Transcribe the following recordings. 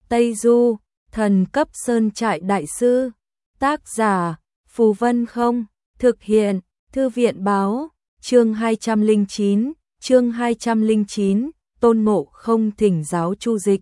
Tây Du, thần cấp sơn trại đại sư. Tác giả, Phù Vân Không, thực hiện, Thư viện báo, chương 209, Tôn Ngộ Không thỉnh giáo Chu Dịch.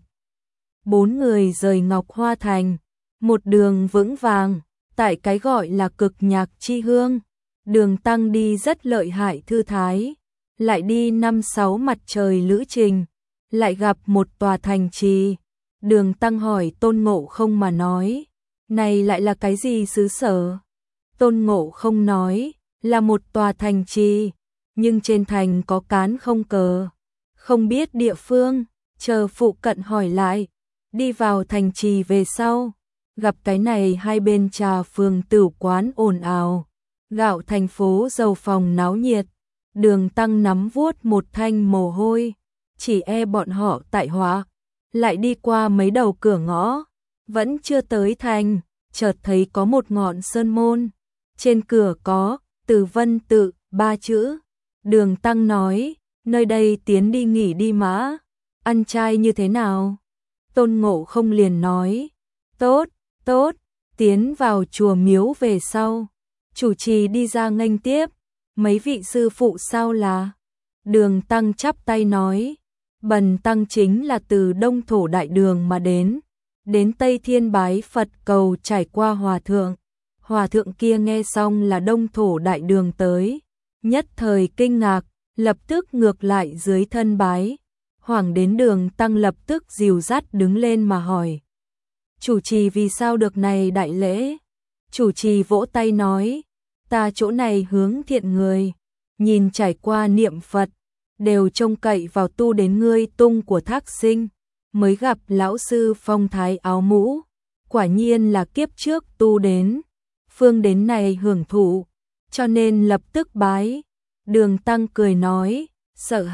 Bốn người rời Ngọc Hoa Thành, một đường vững vàng, tại cái gọi là Cực Nhạc Chi Hương, đường tăng đi rất lợi hại thư thái, lại đi 5-6 mặt trời lữ trình, lại gặp một tòa thành trì. Đường tăng hỏi Tôn Ngộ Không mà nói, này lại là cái gì xứ sở? Tôn Ngộ Không nói, là một tòa thành trì, nhưng trên thành có cán không cờ, không biết địa phương, chờ phụ cận hỏi lại. Đi vào thành trì về sau, gặp cái này hai bên trà phường tửu quán ồn ào, gạo thành phố dầu phòng náo nhiệt. Đường tăng nắm vuốt một thanh mồ hôi, chỉ e bọn họ tại hóa. Lại đi qua mấy đầu cửa ngõ, vẫn chưa tới thành, chợt thấy có một ngọn sơn môn, trên cửa có Từ Vân Tự 3 chữ. Đường tăng nói, nơi đây tiến đi nghỉ đi mã, ăn chay như thế nào? Tôn Ngộ Không liền nói, tốt, tốt. Tiến vào chùa miếu về sau, chủ trì đi ra nghênh tiếp, mấy vị sư phụ sao là? Đường tăng chắp tay nói, bần tăng chính là từ Đông Thổ Đại Đường mà đến Tây Thiên bái Phật cầu trải qua hòa thượng. Hòa thượng kia nghe xong là Đông Thổ Đại Đường tới, nhất thời kinh ngạc, lập tức ngược lại dưới thân bái. Hoàng đến đường tăng lập tức dìu dắt đứng lên mà hỏi, chủ trì vì sao được này đại lễ? Chủ trì vỗ tay nói, ta chỗ này hướng thiện người, nhìn trải qua niệm Phật, đều trông cậy vào tu đến ngươi tung của Thác Sinh, mới gặp lão sư phong thái áo mũ, quả nhiên là kiếp trước tu đến, phương đến này hưởng thụ, cho nên lập tức bái. Đường tăng cười nói, sợ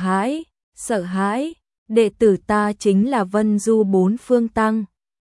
hãi, đệ tử ta chính là Vân Du bốn phương tăng,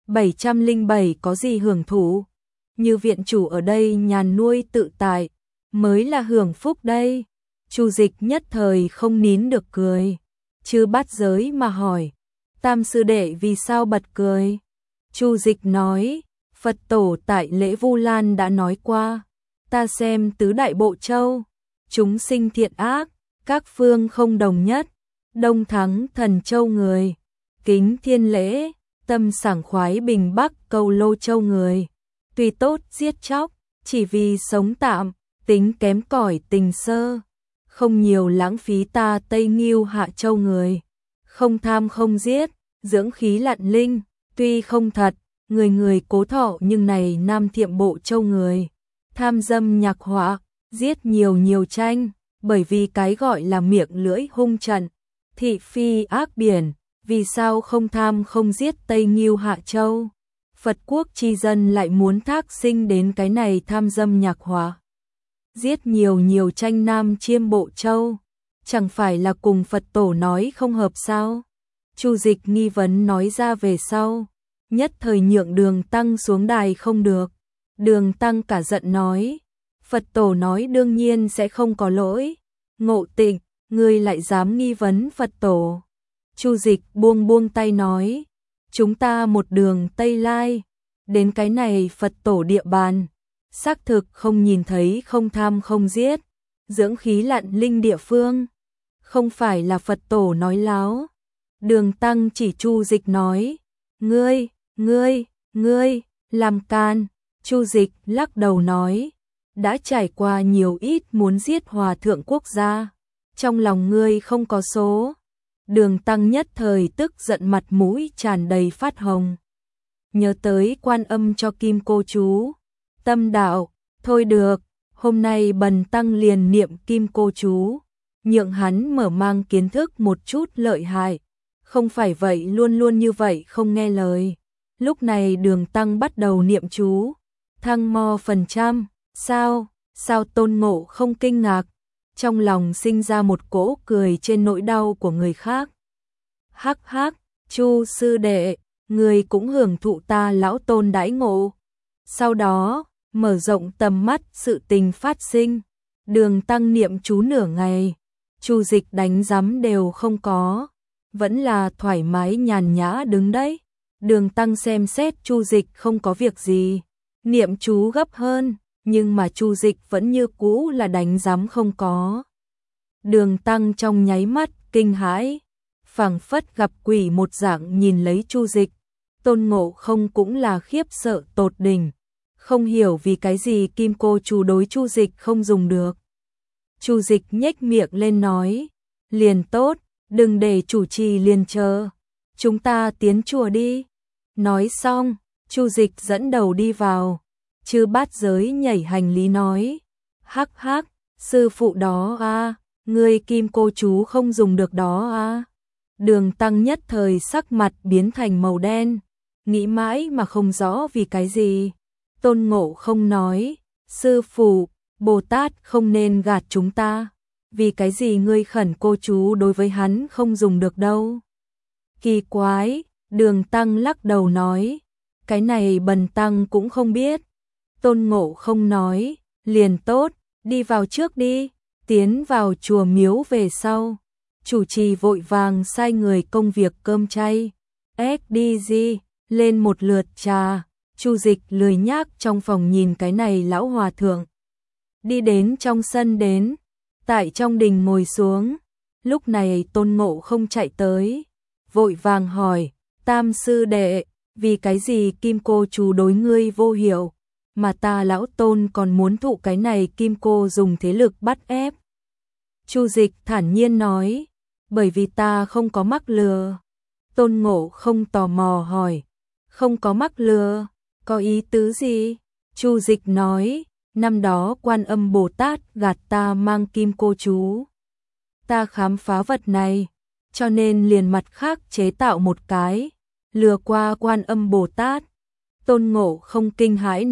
707 có gì hưởng thụ, như viện chủ ở đây nhàn nuôi tự tại, mới là hưởng phúc đây. Chu Dịch nhất thời không nín được cười, chư bát giới mà hỏi, tam sư đệ vì sao bật cười? Chu Dịch nói, Phật tổ tại lễ Vu Lan đã nói qua, ta xem tứ đại bộ châu, chúng sinh thiện ác, các phương không đồng nhất, Đông thắng Thần Châu người, kính thiên lễ, tâm sảng khoái Bình Bắc Câu Lô Châu người, tùy tốt giết chóc, chỉ vì sống tạm, tính kém cỏi tình sơ, không nhiều lãng phí ta Tây Ngưu Hạ Châu người, không tham không giết, dưỡng khí lặn linh, tuy không thật, người người cố thọ nhưng này Nam Thiệm Bộ Châu người, tham dâm nhạc họa, giết nhiều tranh, bởi vì cái gọi là miệng lưỡi hung trận, thị phi ác biển, vì sao không tham không giết Tây Ngưu Hạ Châu? Phật quốc chi dân lại muốn Thác Sinh đến cái này tham dâm nhạc họa, giết nhiều tranh Nam Chiêm Bộ Châu, chẳng phải là cùng Phật tổ nói không hợp sao? Chu Dịch nghi vấn nói ra về sau, nhất thời nhượng đường tăng xuống đài không được. Đường tăng cả giận nói, Phật tổ nói đương nhiên sẽ không có lỗi, Ngộ Tịnh, ngươi lại dám nghi vấn Phật tổ? Chu Dịch buông tay nói, chúng ta một đường Tây Lai, đến cái này Phật tổ địa bàn, xác thực không nhìn thấy không tham không giết, dưỡng khí lặn linh địa phương, không phải là Phật tổ nói láo. Đường tăng chỉ Chu Dịch nói, ngươi, làm can. Chu Dịch lắc đầu nói, đã trải qua nhiều ít muốn giết hòa thượng quốc gia, trong lòng ngươi không có số. Đường tăng nhất thời tức giận mặt mũi tràn đầy phát hồng. Nhớ tới Quan Âm cho Kim cô chú, tâm đạo, thôi được, hôm nay bần tăng liền niệm Kim cô chú, nhượng hắn mở mang kiến thức một chút lợi hại, không phải vậy luôn như vậy không nghe lời. Lúc này đường tăng bắt đầu niệm chú, thăng mo phần trăm, sao Tôn Ngộ Không kinh ngạc, trong lòng sinh ra một cỗ cười trên nỗi đau của người khác. Hắc, Chu sư đệ, người cũng hưởng thụ ta lão tôn đãi ngộ. Sau đó, mở rộng tầm mắt sự tình phát sinh, đường tăng niệm chú nửa ngày, Chu Dịch đánh rắm đều không có, vẫn là thoải mái nhàn nhã đứng đấy. Đường Tăng xem xét Chu Dịch không có việc gì, niệm chú gấp hơn, nhưng mà Chu Dịch vẫn như cũ là đánh giám không có. Đường Tăng trong nháy mắt kinh hãi, phảng phất gặp quỷ một dạng nhìn lấy Chu Dịch. Tôn Ngộ Không cũng là khiếp sợ tột đỉnh, không hiểu vì cái gì Kim Cô Chú đối Chu Dịch không dùng được. Chu Dịch nhếch miệng lên nói, liền tốt, đừng để chủ trì liền chờ, chúng ta tiến chùa đi. Nói xong, Chu Dịch dẫn đầu đi vào, Chư Bát Giới nhảy hành lý nói, hắc hắc, sư phụ đó a, ngươi Kim Cô Chú không dùng được đó a. Đường Tăng nhất thời sắc mặt biến thành màu đen, nghĩ mãi mà không rõ vì cái gì. Tôn Ngộ Không nói, sư phụ, Bồ Tát không nên gạt chúng ta, vì cái gì ngươi khẩn cô chú đối với hắn không dùng được đâu. Kỳ quái, Đường Tăng lắc đầu nói, cái này bần tăng cũng không biết. Tôn Ngộ Không nói, liền tốt, đi vào trước đi, tiến vào chùa miếu về sau. Chủ trì vội vàng sai người công việc cơm chay, SDG, lên một lượt trà. Chu Dịch lười nhác trong phòng nhìn cái này lão hòa thượng. Đi đến trong sân đến, tại trong đình ngồi xuống. Lúc này Tôn Ngộ Không chạy tới, vội vàng hỏi, Tam sư đệ, vì cái gì Kim Cô Chú đối ngươi vô hiệu, mà ta lão Tôn còn muốn thụ cái này Kim Cô dùng thế lực bắt ép. Chu Dịch thản nhiên nói, bởi vì ta không có mắc lừa. Tôn Ngộ Không tò mò hỏi, không có mắc lừa, có ý tứ gì? Chu Dịch nói, năm đó Quan Âm Bồ Tát gạt ta mang Kim Cô Chú. Ta khám phá vật này, cho nên liền mặt khác chế tạo một cái, lừa qua Quan Âm Bồ Tát. Tôn Ngộ Không kinh hãi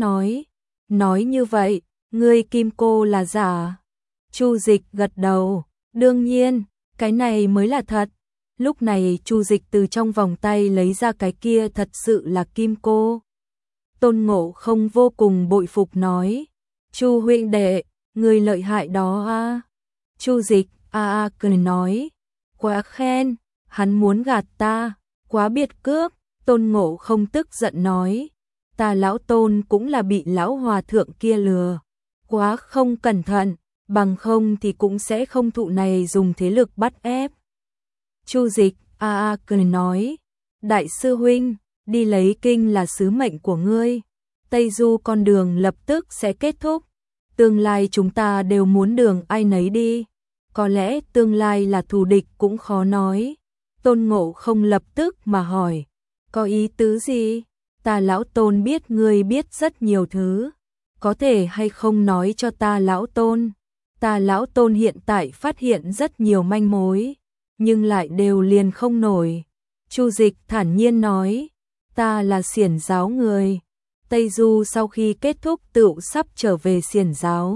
nói như vậy, ngươi Kim Cô là giả. Chu Dịch gật đầu, đương nhiên, cái này mới là thật. Lúc này Chu Dịch từ trong vòng tay lấy ra cái kia thật sự là Kim Cô. Tôn Ngộ Không vô cùng bội phục nói, Chu huynh đệ, người lợi hại đó a. Chu Dịch cười nói, quá khen, hắn muốn gạt ta, quá biệt cước. Tôn Ngộ Không tức giận nói, ta lão Tôn cũng là bị lão hòa thượng kia lừa, quá không cẩn thận, bằng không thì cũng sẽ không thụ này dùng thế lực bắt ép. Chu Dịch cười nói, đại sư huynh, đi lấy kinh là sứ mệnh của ngươi, Tây Du con đường lập tức sẽ kết thúc, tương lai chúng ta đều muốn đường ai nấy đi, có lẽ tương lai là thù địch cũng khó nói. Tôn Ngộ Không lập tức mà hỏi, có ý tứ gì? Ta lão Tôn biết ngươi biết rất nhiều thứ, có thể hay không nói cho ta lão Tôn? Ta lão Tôn hiện tại phát hiện rất nhiều manh mối, nhưng lại đều liền không nổi. Chu Dịch thản nhiên nói, ta là Xiển giáo người, Tây Du sau khi kết thúc tựu sắp trở về Xiển giáo.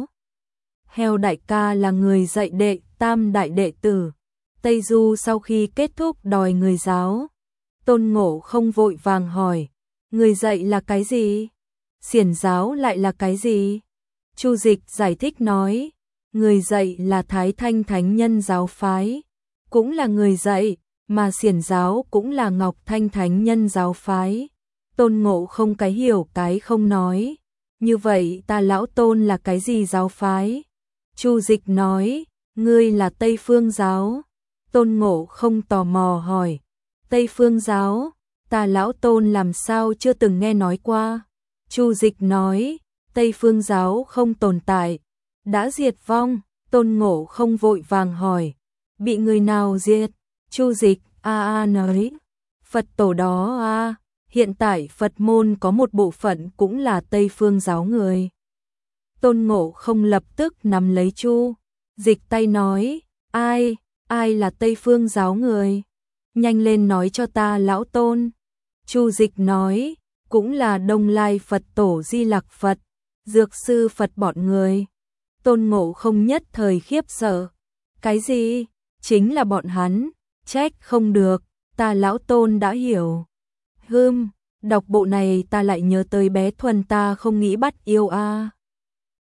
Heo đại ca là người dạy đệ tam đại đệ tử, Tây Du sau khi kết thúc đòi người giáo. Tôn Ngộ Không vội vàng hỏi, người dạy là cái gì? Xiển giáo lại là cái gì? Chu Dịch giải thích nói, người dạy là Thái Thanh Thánh Nhân giáo phái, cũng là người dạy, mà Xiển giáo cũng là Ngọc Thanh Thánh Nhân giáo phái. Tôn Ngộ Không cái hiểu cái không nói, như vậy ta lão Tôn là cái gì giáo phái? Chu Dịch nói, ngươi là Tây Phương giáo. Tôn Ngộ Không tò mò hỏi, Tây Phương giáo, ta lão Tôn làm sao chưa từng nghe nói qua? Chu Dịch nói, Tây Phương giáo không tồn tại, đã diệt vong. Tôn Ngộ Không vội vàng hỏi, bị người nào diệt? Chu Dịch nói, Phật tổ đó a. Hiện tại Phật môn có một bộ phận cũng là Tây Phương giáo người. Tôn Ngộ Không lập tức nắm lấy Chu Dịch tay nói, ai là Tây Phương giáo người? Nhanh lên nói cho ta lão Tôn. Chu Dịch nói, cũng là Đông Lai Phật tổ Di Lặc Phật, Dược sư Phật bọn người. Tôn Ngộ Không nhất thời khiếp sợ, cái gì? Chính là bọn hắn, trách không được, ta lão Tôn đã hiểu. Đọc bộ này ta lại nhớ tới bé Thuần ta không nghĩ bắt yêu a.